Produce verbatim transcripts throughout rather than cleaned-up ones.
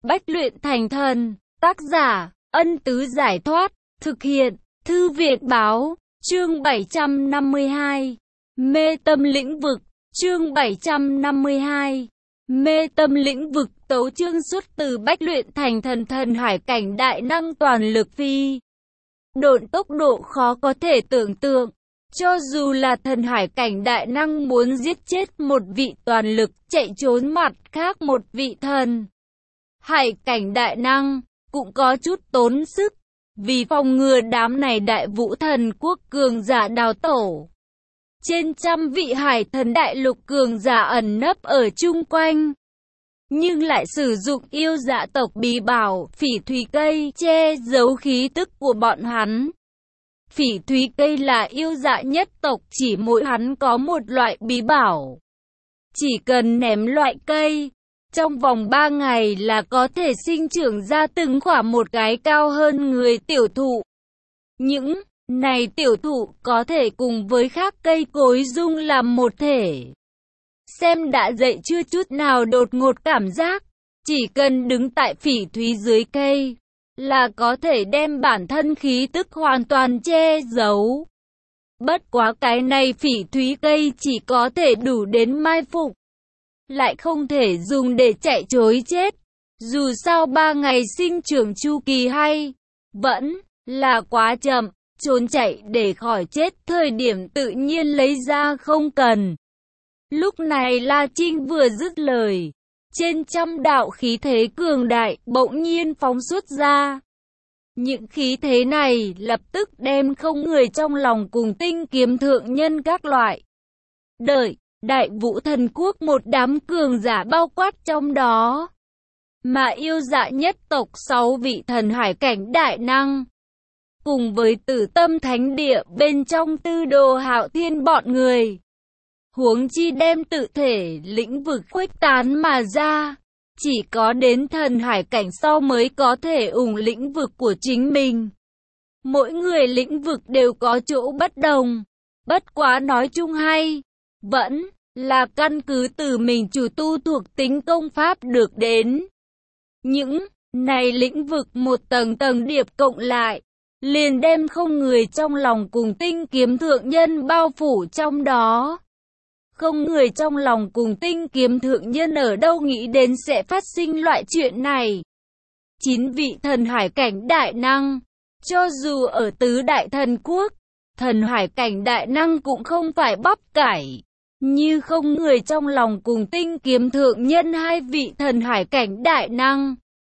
Bách luyện thành thần. Tác giả, Ân Tứ Giải Thoát. Thực hiện, Thư Viện Báo. Chương bảy trăm năm mươi hai. Mê tâm lĩnh vực. Chương bảy trăm năm mươi hai. Mê tâm lĩnh vực. Tấu chương xuất từ Bách luyện thành thần. Thần hải cảnh đại năng toàn lực phi độn, tốc độ khó có thể tưởng tượng. Cho dù là thần hải cảnh đại năng muốn giết chết một vị toàn lực chạy trốn mặt khác một vị thần hải cảnh đại năng, cũng có chút tốn sức, vì phòng ngừa đám này đại vũ thần quốc cường giả đào tổ. Trên trăm vị hải thần đại lục cường giả ẩn nấp ở chung quanh, nhưng lại sử dụng yêu dạ tộc bí bảo phỉ thúy cây che giấu khí tức của bọn hắn. Phỉ thúy cây là yêu dạ nhất tộc, chỉ mỗi hắn có một loại bí bảo. Chỉ cần ném loại cây, trong vòng ba ngày là có thể sinh trưởng ra từng quả một cái cao hơn người tiểu thụ. Những này tiểu thụ có thể cùng với khác cây cối dung làm một thể. Xem đã dậy chưa chút nào đột ngột cảm giác, chỉ cần đứng tại phỉ thúy dưới cây là có thể đem bản thân khí tức hoàn toàn che giấu. Bất quá cái này phỉ thúy cây chỉ có thể đủ đến mai phục, lại không thể dùng để chạy trối chết. Dù sao ba ngày sinh trưởng chu kỳ hay vẫn là quá chậm, trốn chạy để khỏi chết thời điểm tự nhiên lấy ra không cần. Lúc này La Trinh vừa dứt lời, trên trăm đạo khí thế cường đại bỗng nhiên phóng xuất ra. Những khí thế này lập tức đem không người trong lòng cùng tinh kiếm thượng nhân các loại đợi đại vũ thần quốc một đám cường giả bao quát trong đó. Mà yêu dạ nhất tộc sáu vị thần hải cảnh đại năng, cùng với Tử Tâm Thánh Địa bên trong Tư Đồ Hạo Thiên bọn người, huống chi đem tự thể lĩnh vực khuếch tán mà ra. Chỉ có đến thần hải cảnh sau mới có thể ủng lĩnh vực của chính mình. Mỗi người lĩnh vực đều có chỗ bất đồng. Bất quá nói chung hay vẫn là căn cứ từ mình chủ tu thuộc tính công pháp được đến. Những này lĩnh vực một tầng tầng điệp cộng lại, liền đem không người trong lòng cùng tinh kiếm thượng nhân bao phủ trong đó. Không người trong lòng cùng tinh kiếm thượng nhân ở đâu nghĩ đến sẽ phát sinh loại chuyện này. Chín vị thần hải cảnh đại năng, cho dù ở tứ đại thần quốc, thần hải cảnh đại năng cũng không phải bắp cải. Như không người trong lòng cùng tinh kiếm thượng nhân hai vị thần hải cảnh đại năng.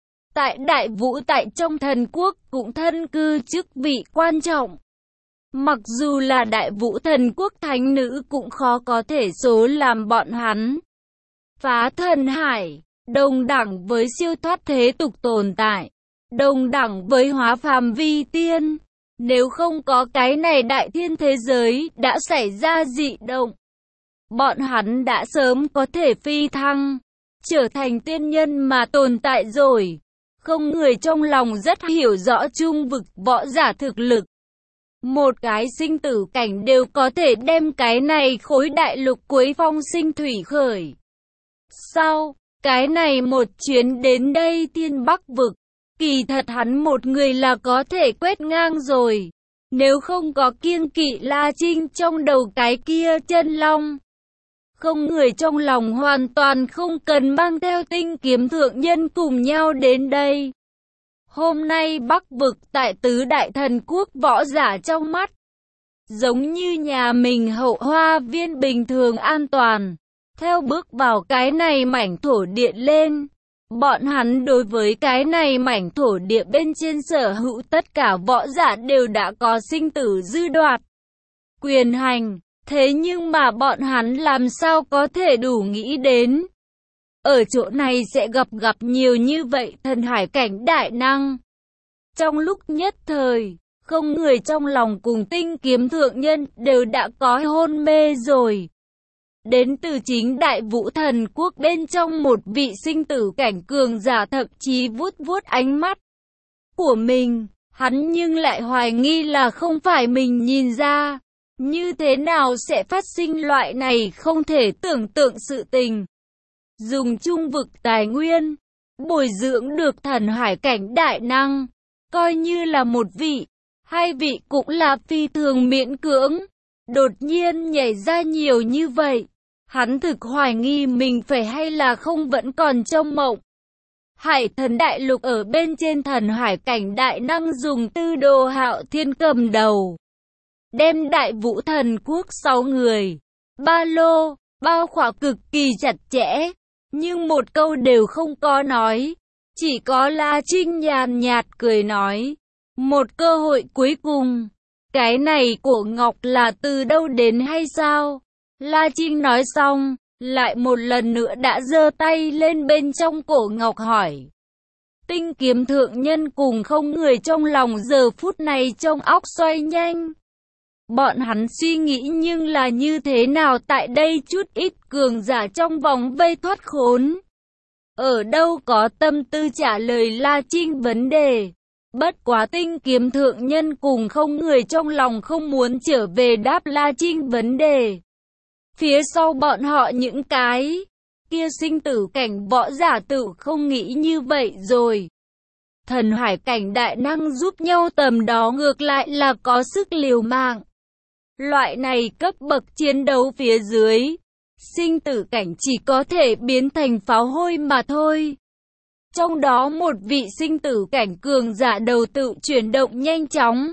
Tại đại vũ tại trong thần quốc cũng thân cư chức vị quan trọng. Mặc dù là đại vũ thần quốc thánh nữ cũng khó có thể số làm bọn hắn phá thần hải, đồng đẳng với siêu thoát thế tục tồn tại, đồng đẳng với hóa phàm vi tiên. Nếu không có cái này đại thiên thế giới đã xảy ra dị động, bọn hắn đã sớm có thể phi thăng, trở thành tiên nhân mà tồn tại rồi. Không người trong lòng rất hiểu rõ trung vực võ giả thực lực. Một cái sinh tử cảnh đều có thể đem cái này khối đại lục cuối phong sinh thủy khởi. Sau, cái này một chuyến đến đây Thiên Bắc vực, kỳ thật hắn một người là có thể quét ngang rồi. Nếu không có kiêng kỵ La Trinh trong đầu cái kia chân long, không người trong lòng hoàn toàn không cần mang theo tinh kiếm thượng nhân cùng nhau đến đây. Hôm nay Bắc vực tại tứ đại thần quốc võ giả trong mắt, giống như nhà mình hậu hoa viên bình thường an toàn. Theo bước vào cái này mảnh thổ địa lên, bọn hắn đối với cái này mảnh thổ địa bên trên sở hữu tất cả võ giả đều đã có sinh tử dư đoạt quyền hành. Thế nhưng mà bọn hắn làm sao có thể đủ nghĩ đến, ở chỗ này sẽ gặp gặp nhiều như vậy thần hải cảnh đại năng. Trong lúc nhất thời, không người trong lòng cùng tinh kiếm thượng nhân đều đã có hôn mê rồi. Đến từ chính đại vũ thần quốc bên trong một vị sinh tử cảnh cường giả thậm chí vuốt vuốt ánh mắt của mình, hắn nhưng lại hoài nghi là không phải mình nhìn ra. Như thế nào sẽ phát sinh loại này không thể tưởng tượng sự tình? Dùng trung vực tài nguyên, bồi dưỡng được thần hải cảnh đại năng, coi như là một vị, hai vị cũng là phi thường miễn cưỡng. Đột nhiên nhảy ra nhiều như vậy, hắn thực hoài nghi mình phải hay là không vẫn còn trong mộng. Hải thần đại lục ở bên trên thần hải cảnh đại năng dùng Tư Đồ Hạo Thiên cầm đầu, đem Đại Vũ Thần Quốc sáu người, ba lô, bao khỏa cực kỳ chặt chẽ, nhưng một câu đều không có nói. Chỉ có La Trinh nhàn nhạt cười nói, một cơ hội cuối cùng, cái này cổ ngọc là từ đâu đến hay sao? La Trinh nói xong, lại một lần nữa đã giơ tay lên bên trong cổ ngọc hỏi. Tinh kiếm thượng nhân cùng không người trong lòng giờ phút này trong óc xoay nhanh. Bọn hắn suy nghĩ nhưng là như thế nào tại đây chút ít cường giả trong vòng vây thoát khốn. Ở đâu có tâm tư trả lời La Trinh vấn đề. Bất quá tinh kiếm thượng nhân cùng không người trong lòng không muốn trở về đáp La Trinh vấn đề. Phía sau bọn họ những cái kia sinh tử cảnh võ giả tự không nghĩ như vậy rồi. Thần hải cảnh đại năng giúp nhau tầm đó ngược lại là có sức liều mạng. Loại này cấp bậc chiến đấu phía dưới, sinh tử cảnh chỉ có thể biến thành pháo hôi mà thôi. Trong đó một vị sinh tử cảnh cường giả đầu tự chuyển động nhanh chóng.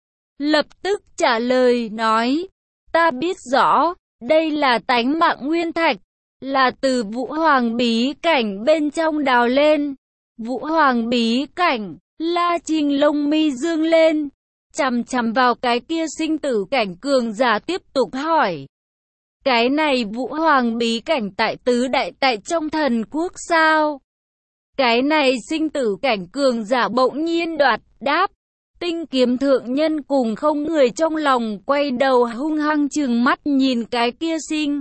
Lập tức trả lời nói, ta biết rõ, đây là tánh mạng nguyên thạch, là từ Vũ Hoàng bí cảnh bên trong đào lên. Vũ Hoàng bí cảnh, La Trinh lông mi dương lên, chằm chằm vào cái kia sinh tử cảnh cường giả tiếp tục hỏi. Cái này Vũ Hoàng bí cảnh tại tứ đại tại trong thần quốc sao? Cái này sinh tử cảnh cường giả bỗng nhiên đoạt đáp. Tinh kiếm thượng nhân cùng không người trong lòng quay đầu hung hăng trừng mắt nhìn cái kia sinh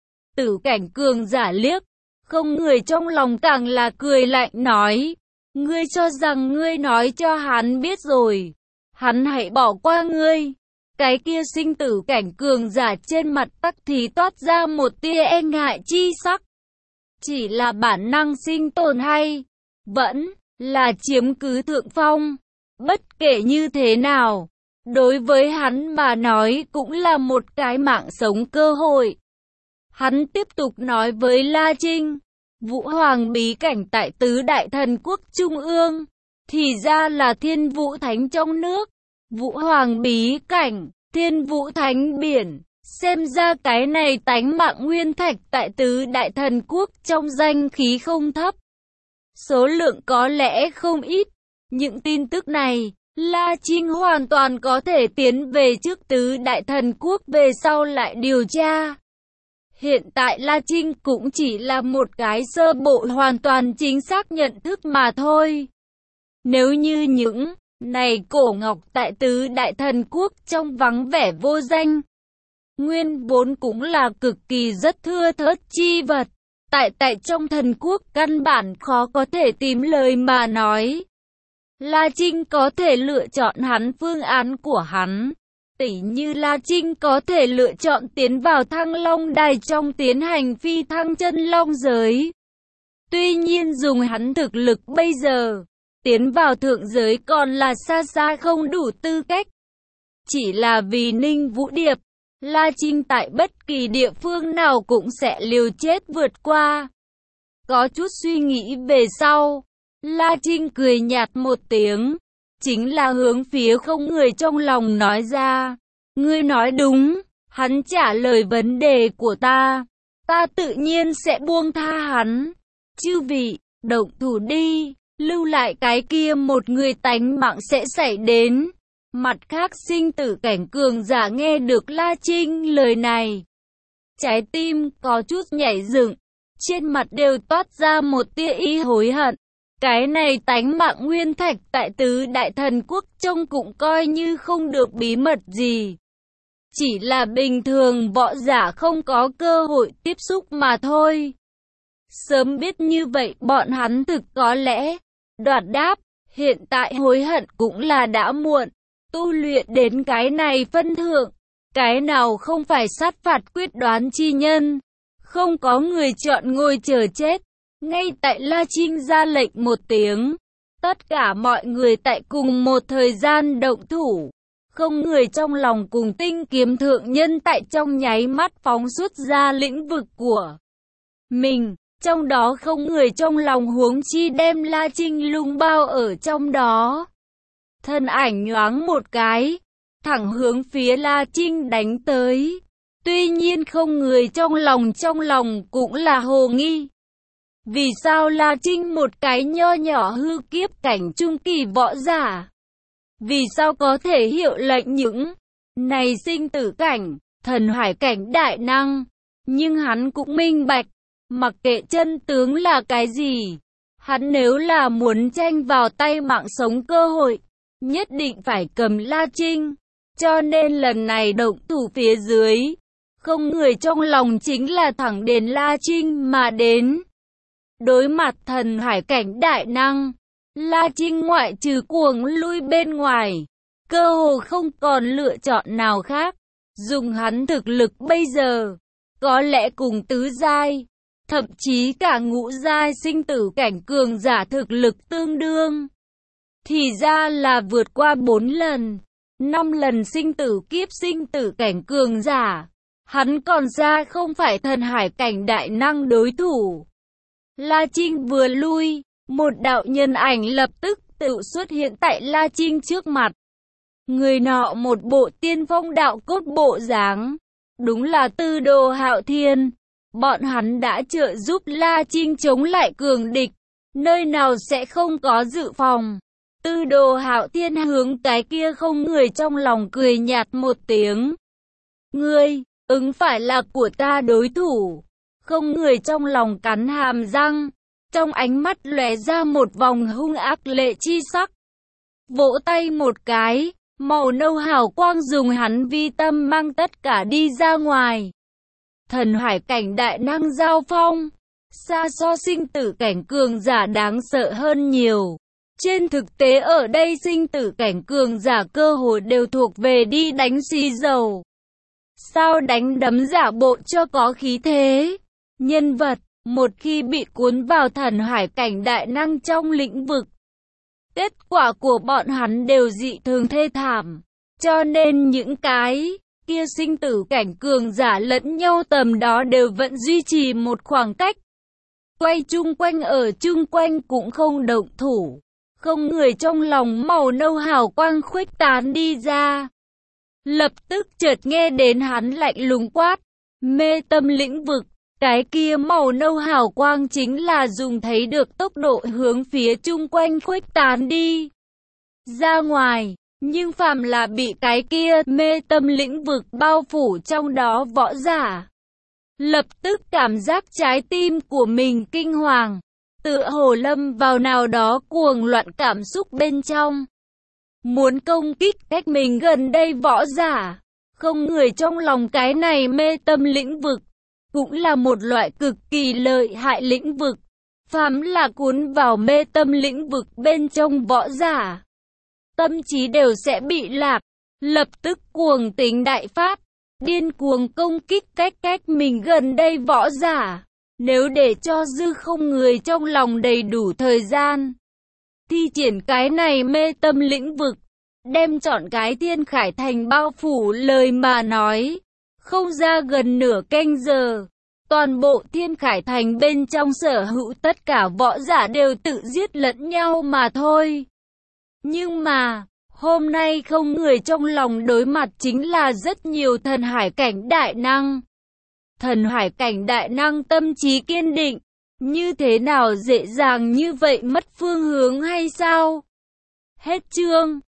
tử cảnh cường giả liếc. Không người trong lòng càng là cười lạnh nói, ngươi cho rằng ngươi nói cho hắn biết rồi, hắn hãy bỏ qua ngươi. Cái kia sinh tử cảnh cường giả trên mặt tắc thì toát ra một tia e ngại chi sắc. Chỉ là bản năng sinh tồn hay vẫn là chiếm cứ thượng phong. Bất kể như thế nào, đối với hắn mà nói cũng là một cái mạng sống cơ hội. Hắn tiếp tục nói với La Trinh, Vũ Hoàng bí cảnh tại tứ đại thần quốc trung ương, thì ra là Thiên Vũ Thánh trong nước. Vũ Hoàng bí cảnh, Thiên Vũ Thánh biển, xem ra cái này tánh mạng nguyên thạch tại tứ đại thần quốc trong danh khí không thấp. Số lượng có lẽ không ít. Những tin tức này, La Trinh hoàn toàn có thể tiến về trước tứ đại thần quốc về sau lại điều tra. Hiện tại La Trinh cũng chỉ là một cái sơ bộ hoàn toàn chính xác nhận thức mà thôi. Nếu như những này cổ ngọc tại tứ đại thần quốc trong vắng vẻ vô danh, nguyên vốn cũng là cực kỳ rất thưa thớt chi vật, tại tại trong thần quốc căn bản khó có thể tìm lời mà nói. La Trinh có thể lựa chọn hắn phương án của hắn. Tỉ như La Trinh có thể lựa chọn tiến vào Thăng Long Đài trong tiến hành phi thăng chân long giới. Tuy nhiên dùng hắn thực lực bây giờ, tiến vào thượng giới còn là xa xa không đủ tư cách. Chỉ là vì Ninh Vũ Điệp, La Trinh tại bất kỳ địa phương nào cũng sẽ liều chết vượt qua. Có chút suy nghĩ về sau, La Trinh cười nhạt một tiếng, chính là hướng phía không người trong lòng nói ra. Ngươi nói đúng, hắn trả lời vấn đề của ta, ta tự nhiên sẽ buông tha hắn. Chư vị, động thủ đi, lưu lại cái kia một người tánh mạng sẽ xảy đến. Mặt khác sinh tử cảnh cường giả nghe được La Trinh lời này, trái tim có chút nhảy dựng, trên mặt đều toát ra một tia ý hối hận. Cái này tánh mạng nguyên thạch tại tứ đại thần quốc trông cũng coi như không được bí mật gì. Chỉ là bình thường võ giả không có cơ hội tiếp xúc mà thôi. Sớm biết như vậy bọn hắn thực có lẽ đoạt đáp, hiện tại hối hận cũng là đã muộn. Tu luyện đến cái này phân thượng, cái nào không phải sát phạt quyết đoán chi nhân. Không có người chọn ngồi chờ chết. Ngay tại La Trinh ra lệnh một tiếng, tất cả mọi người tại cùng một thời gian động thủ. Không người trong lòng cùng tinh kiếm thượng nhân tại trong nháy mắt phóng xuất ra lĩnh vực của mình. Trong đó không người trong lòng huống chi đem La Trinh lung bao ở trong đó. Thân ảnh nhoáng một cái, thẳng hướng phía La Trinh đánh tới. Tuy nhiên không người trong lòng trong lòng cũng là hồ nghi. Vì sao La Trinh một cái nho nhỏ hư kiếp cảnh trung kỳ võ giả? Vì sao có thể hiệu lệnh những này sinh tử cảnh, thần hải cảnh đại năng? Nhưng hắn cũng minh bạch, mặc kệ chân tướng là cái gì, hắn nếu là muốn tranh vào tay mạng sống cơ hội, nhất định phải cầm La Trinh. Cho nên lần này động thủ phía dưới, không người trong lòng chính là thẳng đến La Trinh mà đến. Đối mặt thần hải cảnh đại năng, La Trinh ngoại trừ cuồng lui bên ngoài, cơ hồ không còn lựa chọn nào khác. Dùng hắn thực lực bây giờ, có lẽ cùng tứ giai, thậm chí cả ngũ giai sinh tử cảnh cường giả thực lực tương đương. Thì ra là vượt qua bốn lần, năm lần sinh tử kiếp sinh tử cảnh cường giả. Hắn còn ra không phải thần hải cảnh đại năng đối thủ. La Trinh vừa lui, một đạo nhân ảnh lập tức tự xuất hiện tại La Trinh trước mặt. Người nọ một bộ tiên phong đạo cốt bộ dáng, đúng là Tư Đồ Hạo Thiên. Bọn hắn đã trợ giúp La Trinh chống lại cường địch, nơi nào sẽ không có dự phòng. Tư Đồ Hạo Thiên hướng cái kia không người trong lòng cười nhạt một tiếng. Ngươi, ứng phải là của ta đối thủ. Không người trong lòng cắn hàm răng, trong ánh mắt lóe ra một vòng hung ác lệ chi sắc. Vỗ tay một cái, màu nâu hào quang dùng hắn vi tâm mang tất cả đi ra ngoài. Thần hải cảnh đại năng giao phong, xa so sinh tử cảnh cường giả đáng sợ hơn nhiều. Trên thực tế ở đây sinh tử cảnh cường giả cơ hội đều thuộc về đi đánh xì dầu. Sao đánh đấm giả bộ cho có khí thế? Nhân vật, một khi bị cuốn vào thần hải cảnh đại năng trong lĩnh vực, kết quả của bọn hắn đều dị thường thê thảm. Cho nên những cái kia sinh tử cảnh cường giả lẫn nhau tầm đó đều vẫn duy trì một khoảng cách. Quay chung quanh ở chung quanh cũng không động thủ. Không người trong lòng màu nâu hào quang khuếch tán đi ra. Lập tức chợt nghe đến hắn lạnh lùng quát, mê tâm lĩnh vực. Cái kia màu nâu hào quang chính là dùng thấy được tốc độ hướng phía chung quanh khuếch tán đi ra ngoài. Nhưng phàm là bị cái kia mê tâm lĩnh vực bao phủ trong đó võ giả, lập tức cảm giác trái tim của mình kinh hoàng, tựa hồ lâm vào nào đó cuồng loạn cảm xúc bên trong. Muốn công kích cách mình gần đây võ giả, không người trong lòng cái này mê tâm lĩnh vực, cũng là một loại cực kỳ lợi hại lĩnh vực. Phàm là cuốn vào mê tâm lĩnh vực bên trong võ giả, tâm trí đều sẽ bị lạc, lập tức cuồng tính đại phát, điên cuồng công kích cách cách mình gần đây võ giả. Nếu để cho dư không người trong lòng đầy đủ thời gian, thi triển cái này mê tâm lĩnh vực, đem chọn cái Thiên Khải Thành bao phủ lời mà nói, không ra gần nửa canh giờ, toàn bộ Thiên Khải Thành bên trong sở hữu tất cả võ giả đều tự giết lẫn nhau mà thôi. Nhưng mà, hôm nay không người trong lòng đối mặt chính là rất nhiều thần hải cảnh đại năng. Thần hải cảnh đại năng tâm trí kiên định, như thế nào dễ dàng như vậy mất phương hướng hay sao? Hết chương.